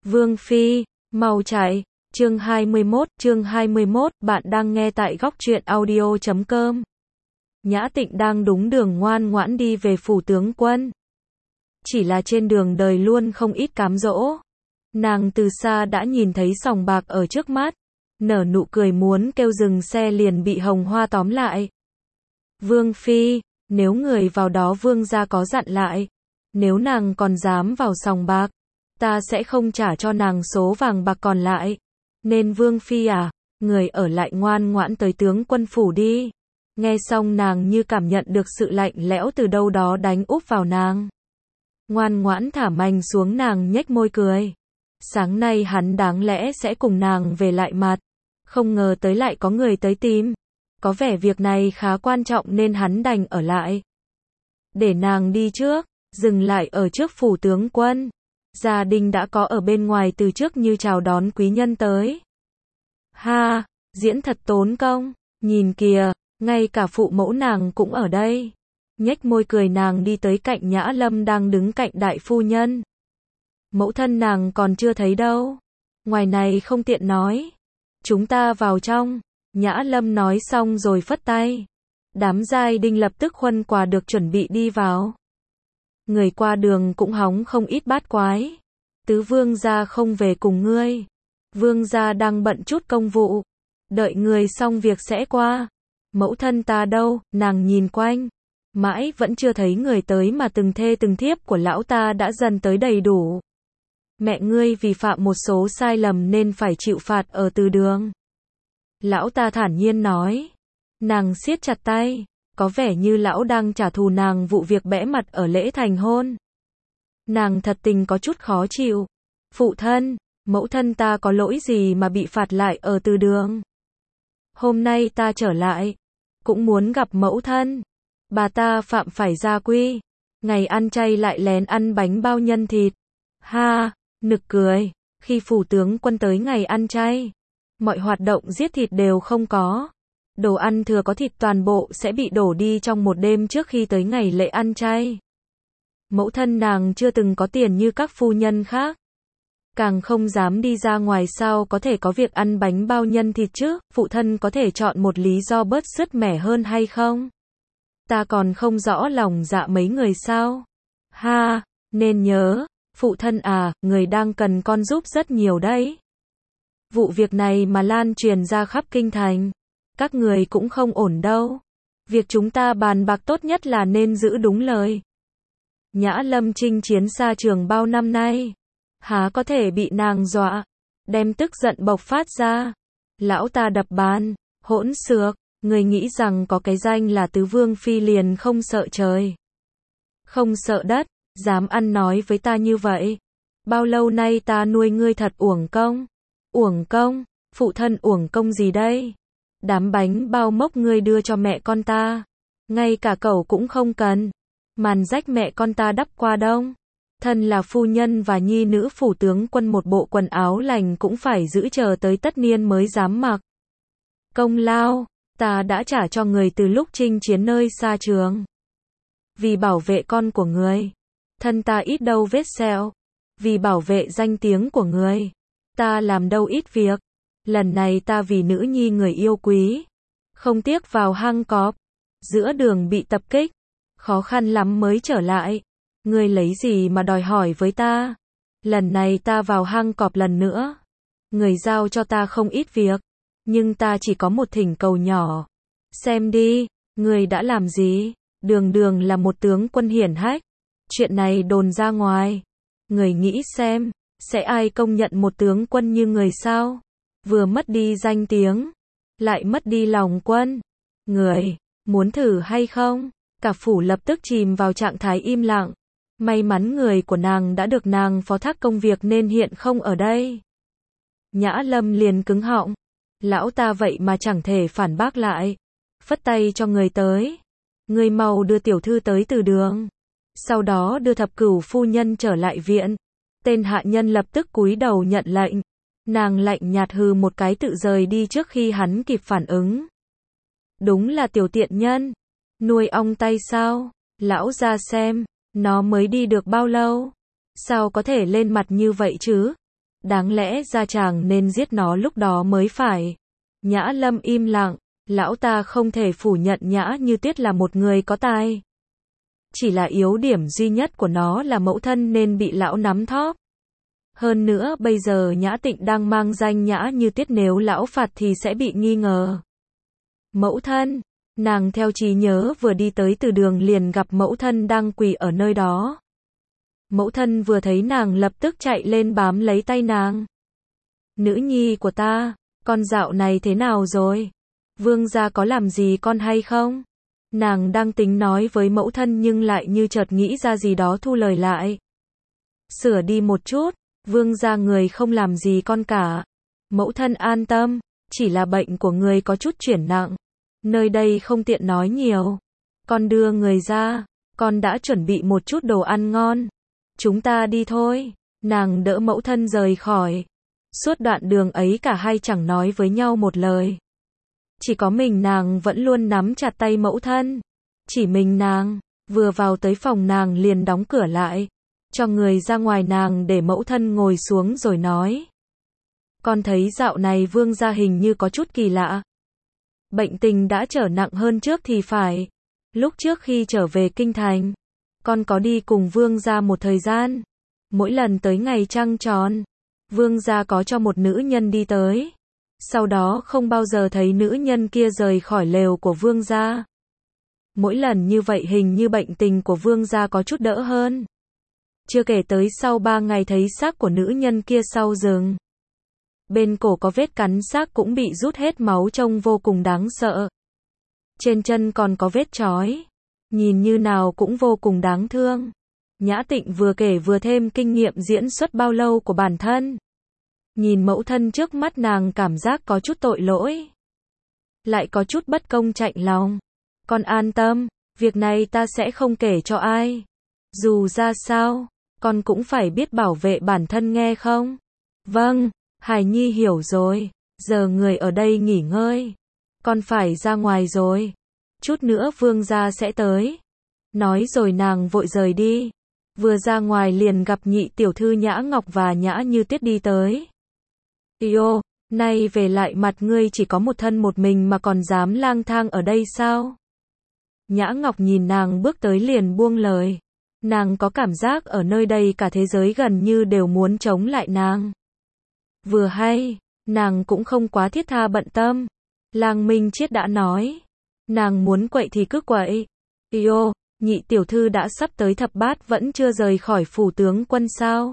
Vương Phi, mau chạy. Chương 21, bạn đang nghe tại góc truyện audio.com. Nhã Tịnh đang đúng đường ngoan ngoãn đi về phủ tướng quân. Chỉ là trên đường đời luôn không ít cám dỗ. Nàng từ xa đã nhìn thấy sòng bạc ở trước mắt, nở nụ cười muốn kêu dừng xe liền bị Hồng Hoa tóm lại. Vương Phi, nếu người vào đó vương gia có dặn lại, nếu nàng còn dám vào sòng bạc, ta sẽ không trả cho nàng số vàng bạc còn lại. Nên Vương Phi à, người ở lại ngoan ngoãn tới tướng quân phủ đi. Nghe xong nàng như cảm nhận được sự lạnh lẽo từ đâu đó đánh úp vào nàng. Ngoan ngoãn thả mành xuống, nàng nhếch môi cười. Sáng nay hắn đáng lẽ sẽ cùng nàng về lại mặt, không ngờ tới lại có người tới tìm. Có vẻ việc này khá quan trọng nên hắn đành ở lại. Để nàng đi trước, dừng lại ở trước phủ tướng quân. Gia đình đã có ở bên ngoài từ trước như chào đón quý nhân tới. Ha, diễn thật tốn công, nhìn kìa, ngay cả phụ mẫu nàng cũng ở đây. Nhếch môi cười nàng đi tới cạnh Nhã Lâm đang đứng cạnh đại phu nhân. Mẫu thân nàng còn chưa thấy đâu. Ngoài này không tiện nói. Chúng ta vào trong. Nhã Lâm nói xong rồi phất tay. Đám giai đinh lập tức khuân quà được chuẩn bị đi vào. Người qua đường cũng hóng không ít bát quái. Tứ vương gia không về cùng ngươi. Vương gia đang bận chút công vụ. Đợi người xong việc sẽ qua. Mẫu thân ta đâu, nàng nhìn quanh. Mãi vẫn chưa thấy người tới mà từng thê từng thiếp của lão ta đã dần tới đầy đủ. Mẹ ngươi vì phạm một số sai lầm nên phải chịu phạt ở từ đường. Lão ta thản nhiên nói. Nàng siết chặt tay. Có vẻ như lão đang trả thù nàng vụ việc bẽ mặt ở lễ thành hôn. Nàng thật tình có chút khó chịu. Phụ thân, mẫu thân ta có lỗi gì mà bị phạt lại ở từ đường? Hôm nay ta trở lại, cũng muốn gặp mẫu thân. Bà ta phạm phải gia quy. Ngày ăn chay lại lén ăn bánh bao nhân thịt. Ha, nực cười. Khi phủ tướng quân tới ngày ăn chay, mọi hoạt động giết thịt đều không có. Đồ ăn thừa có thịt toàn bộ sẽ bị đổ đi trong một đêm trước khi tới ngày lễ ăn chay. Mẫu thân nàng chưa từng có tiền như các phu nhân khác. Càng không dám đi ra ngoài, sao có thể có việc ăn bánh bao nhân thịt chứ? Phụ thân có thể chọn một lý do bớt sứt mẻ hơn hay không? Ta còn không rõ lòng dạ mấy người sao? Ha, nên nhớ, phụ thân à, người đang cần con giúp rất nhiều đấy. Vụ việc này mà lan truyền ra khắp kinh thành, các người cũng không ổn đâu. Việc chúng ta bàn bạc tốt nhất là nên giữ đúng lời. Nhã Lâm chinh chiến xa trường bao năm nay, há có thể bị nàng dọa, đem tức giận bộc phát ra. Lão ta đập bàn, hỗn xược, người nghĩ rằng có cái danh là tứ vương phi liền không sợ trời, không sợ đất, dám ăn nói với ta như vậy. Bao lâu nay ta nuôi ngươi thật uổng công. Uổng công, phụ thân uổng công gì đây? Đám bánh bao mốc ngươi đưa cho mẹ con ta, ngay cả cậu cũng không cần. Màn rách mẹ con ta đắp qua đông. Thân là phu nhân và nhi nữ phủ tướng quân, một bộ quần áo lành cũng phải giữ chờ tới tất niên mới dám mặc. Công lao, ta đã trả cho người từ lúc chinh chiến nơi xa trường. Vì bảo vệ con của người, thân ta ít đâu vết sẹo. Vì bảo vệ danh tiếng của người, ta làm đâu ít việc. Lần này ta vì nữ nhi người yêu quý, không tiếc vào hang cọp. Giữa đường bị tập kích, khó khăn lắm mới trở lại. Ngươi lấy gì mà đòi hỏi với ta? Lần này ta vào hang cọp lần nữa, người giao cho ta không ít việc, nhưng ta chỉ có một thỉnh cầu nhỏ. Xem đi, ngươi đã làm gì? Đường đường là một tướng quân hiển hách. Chuyện này đồn ra ngoài, người nghĩ xem, sẽ ai công nhận một tướng quân như người sao? Vừa mất đi danh tiếng, lại mất đi lòng quân. Người, muốn thử hay không? Cả phủ lập tức chìm vào trạng thái im lặng. May mắn người của nàng đã được nàng phó thác công việc nên hiện không ở đây. Nhã Lâm liền cứng họng. Lão ta vậy mà chẳng thể phản bác lại. Phất tay cho người tới. Người mau đưa tiểu thư tới từ đường. Sau đó đưa thập cửu phu nhân trở lại viện. Tên hạ nhân lập tức cúi đầu nhận lệnh. Nàng lạnh nhạt hừ một cái tự rời đi trước khi hắn kịp phản ứng. Đúng là tiểu tiện nhân. Nuôi ong tay sao? Lão ra xem, nó mới đi được bao lâu? Sao có thể lên mặt như vậy chứ? đáng lẽ ra chàng nên giết nó lúc đó mới phải. Nhã Lâm im lặng, lão ta không thể phủ nhận Nhã Như Tuyết là một người có tài. Chỉ là yếu điểm duy nhất của nó là mẫu thân nên bị lão nắm thóp. Hơn nữa bây giờ Nhã Tịnh đang mang danh Nhã Như Tuyết, nếu lão phạt thì sẽ bị nghi ngờ. Mẫu thân, nàng theo trí nhớ vừa đi tới từ đường liền gặp mẫu thân đang quỳ ở nơi đó. Mẫu thân vừa thấy nàng lập tức chạy lên bám lấy tay nàng. Nữ nhi của ta, con dạo này thế nào rồi? Vương gia có làm gì con hay không? Nàng đang tính nói với mẫu thân nhưng lại như chợt nghĩ ra gì đó thu lời lại. Sửa đi một chút, vương gia người không làm gì con cả. Mẫu thân an tâm, chỉ là bệnh của người có chút chuyển nặng. Nơi đây không tiện nói nhiều. Con đưa người ra, con đã chuẩn bị một chút đồ ăn ngon. Chúng ta đi thôi. Nàng đỡ mẫu thân rời khỏi. Suốt đoạn đường ấy cả hai chẳng nói với nhau một lời. Chỉ có mình nàng vẫn luôn nắm chặt tay mẫu thân. Chỉ mình nàng, vừa vào tới phòng nàng liền đóng cửa lại. Cho người ra ngoài nàng để mẫu thân ngồi xuống rồi nói. Con thấy dạo này vương gia hình như có chút kỳ lạ. Bệnh tình đã trở nặng hơn trước thì phải. Lúc trước khi trở về kinh thành, con có đi cùng vương gia một thời gian. Mỗi lần tới ngày trăng tròn, vương gia có cho một nữ nhân đi tới. Sau đó không bao giờ thấy nữ nhân kia rời khỏi lều của vương gia. Mỗi lần như vậy hình như bệnh tình của vương gia có chút đỡ hơn. Chưa kể tới sau 3 ngày thấy xác của nữ nhân kia sau rừng. Bên cổ có vết cắn xác cũng bị rút hết máu trông vô cùng đáng sợ. Trên chân còn có vết chói. Nhìn như nào cũng vô cùng đáng thương. Nhã Tịnh vừa kể vừa thêm kinh nghiệm diễn xuất bao lâu của bản thân. Nhìn mẫu thân trước mắt nàng cảm giác có chút tội lỗi. Lại có chút bất công chạnh lòng. Con an tâm, việc này ta sẽ không kể cho ai. Dù ra sao, con cũng phải biết bảo vệ bản thân nghe không? Vâng, Hải Nhi hiểu rồi. Giờ người ở đây nghỉ ngơi. Con phải ra ngoài rồi. Chút nữa vương gia sẽ tới. Nói rồi nàng vội rời đi. Vừa ra ngoài liền gặp nhị tiểu thư Nhã Ngọc và Nhã Như Tuyết đi tới. Yêu, nay về lại mặt ngươi chỉ có một thân một mình mà còn dám lang thang ở đây sao? Nhã Ngọc nhìn nàng bước tới liền buông lời. Nàng có cảm giác ở nơi đây cả thế giới gần như đều muốn chống lại nàng. Vừa hay, nàng cũng không quá thiết tha bận tâm. Lang Minh Chiết đã nói, nàng muốn quậy thì cứ quậy. Yêu, nhị tiểu thư đã sắp tới thập bát vẫn chưa rời khỏi phủ tướng quân sao?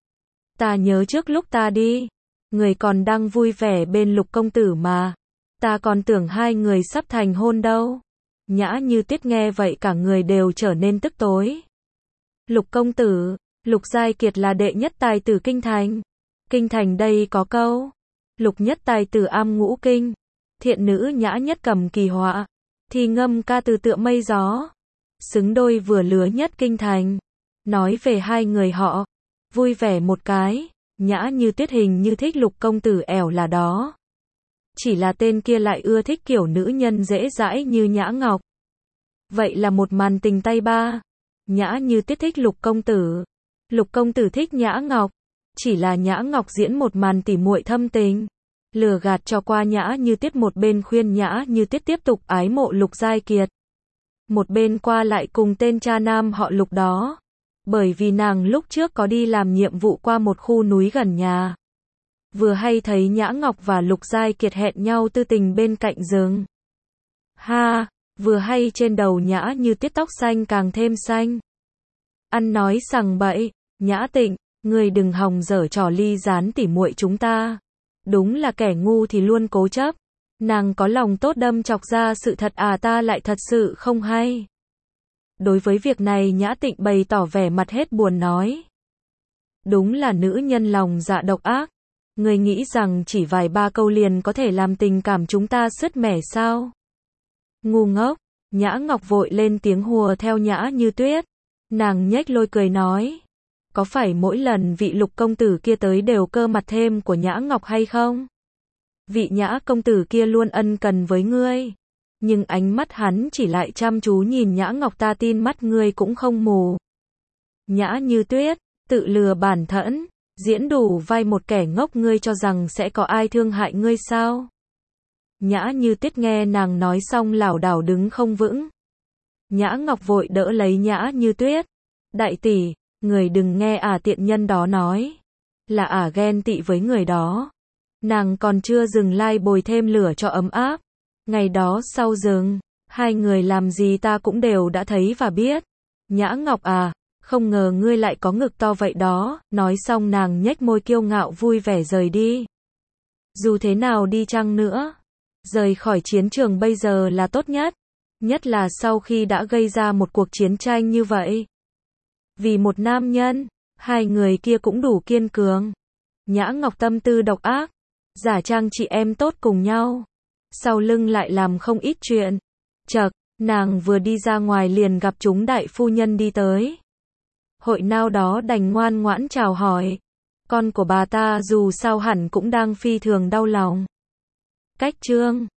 Ta nhớ trước lúc ta đi, người còn đang vui vẻ bên Lục công tử mà. Ta còn tưởng hai người sắp thành hôn đâu. Nhã Như Tuyết nghe vậy cả người đều trở nên tức tối. Lục công tử, Lục Giai Kiệt là đệ nhất tài tử kinh thành. Kinh thành đây có câu, lục nhất tài tử am ngũ kinh, thiện nữ nhã nhất cầm kỳ họa, thì ngâm ca từ tựa mây gió. Xứng đôi vừa lứa nhất kinh thành. Nói về hai người họ, vui vẻ một cái, Nhã Như Tuyết hình như thích Lục công tử ẻo là đó. Chỉ là tên kia lại ưa thích kiểu nữ nhân dễ dãi như Nhã Ngọc. Vậy là một màn tình tay ba. Nhã Như Tuyết thích Lục công tử, Lục công tử thích Nhã Ngọc. Chỉ là Nhã Ngọc diễn một màn tỉ muội thâm tình, lừa gạt cho qua Nhã Như Tuyết, một bên khuyên Nhã Như Tuyết tiếp tục ái mộ Lục Giai Kiệt. Một bên qua lại cùng tên cha nam họ Lục đó. Bởi vì nàng lúc trước có đi làm nhiệm vụ qua một khu núi gần nhà. Vừa hay thấy Nhã Ngọc và Lục Giai Kiệt hẹn nhau tư tình bên cạnh rừng. Ha, vừa hay trên đầu Nhã Như Tuyết tóc xanh càng thêm xanh. Ăn nói sằng bậy, Nhã Tịnh, ngươi đừng hòng dở trò ly gián tỉ muội chúng ta. Đúng là kẻ ngu thì luôn cố chấp. Nàng có lòng tốt đâm chọc ra sự thật à, ta lại thật sự không hay. Đối với việc này Nhã Tịnh bày tỏ vẻ mặt hết buồn nói. Đúng là nữ nhân lòng dạ độc ác. Ngươi nghĩ rằng chỉ vài ba câu liền có thể làm tình cảm chúng ta sứt mẻ sao? Ngu ngốc. Nhã Ngọc vội lên tiếng hùa theo Nhã Như Tuyết. Nàng nhếch môi cười nói. Có phải mỗi lần vị Lục công tử kia tới đều cơ mặt thêm của Nhã Ngọc hay không? Vị Nhã công tử kia luôn ân cần với ngươi. Nhưng ánh mắt hắn chỉ lại chăm chú nhìn Nhã Ngọc, ta tin mắt ngươi cũng không mù. Nhã Như Tuyết, tự lừa bản thân. Diễn đủ vai một kẻ ngốc, ngươi cho rằng sẽ có ai thương hại ngươi sao? Nhã Như Tuyết nghe nàng nói xong lảo đảo đứng không vững. Nhã Ngọc vội đỡ lấy Nhã Như Tuyết. Đại tỷ, người đừng nghe tiện nhân đó nói. Là ghen tị với người đó. Nàng còn chưa dừng lai bồi thêm lửa cho ấm áp. Ngày đó sau rừng, hai người làm gì ta cũng đều đã thấy và biết. Nhã Ngọc không ngờ ngươi lại có ngực to vậy đó. Nói xong nàng nhếch môi kiêu ngạo vui vẻ rời đi. Dù thế nào đi chăng nữa, rời khỏi chiến trường bây giờ là tốt nhất. Nhất là sau khi đã gây ra một cuộc chiến tranh như vậy. Vì một nam nhân, hai người kia cũng đủ kiên cường. Nhã Ngọc tâm tư độc ác, giả trang chị em tốt cùng nhau. Sau lưng lại làm không ít chuyện. Chậc, nàng vừa đi ra ngoài liền gặp chúng đại phu nhân đi tới. Hội nào đó đành ngoan ngoãn chào hỏi. Con của bà ta dù sao hẳn cũng đang phi thường đau lòng. Cách chương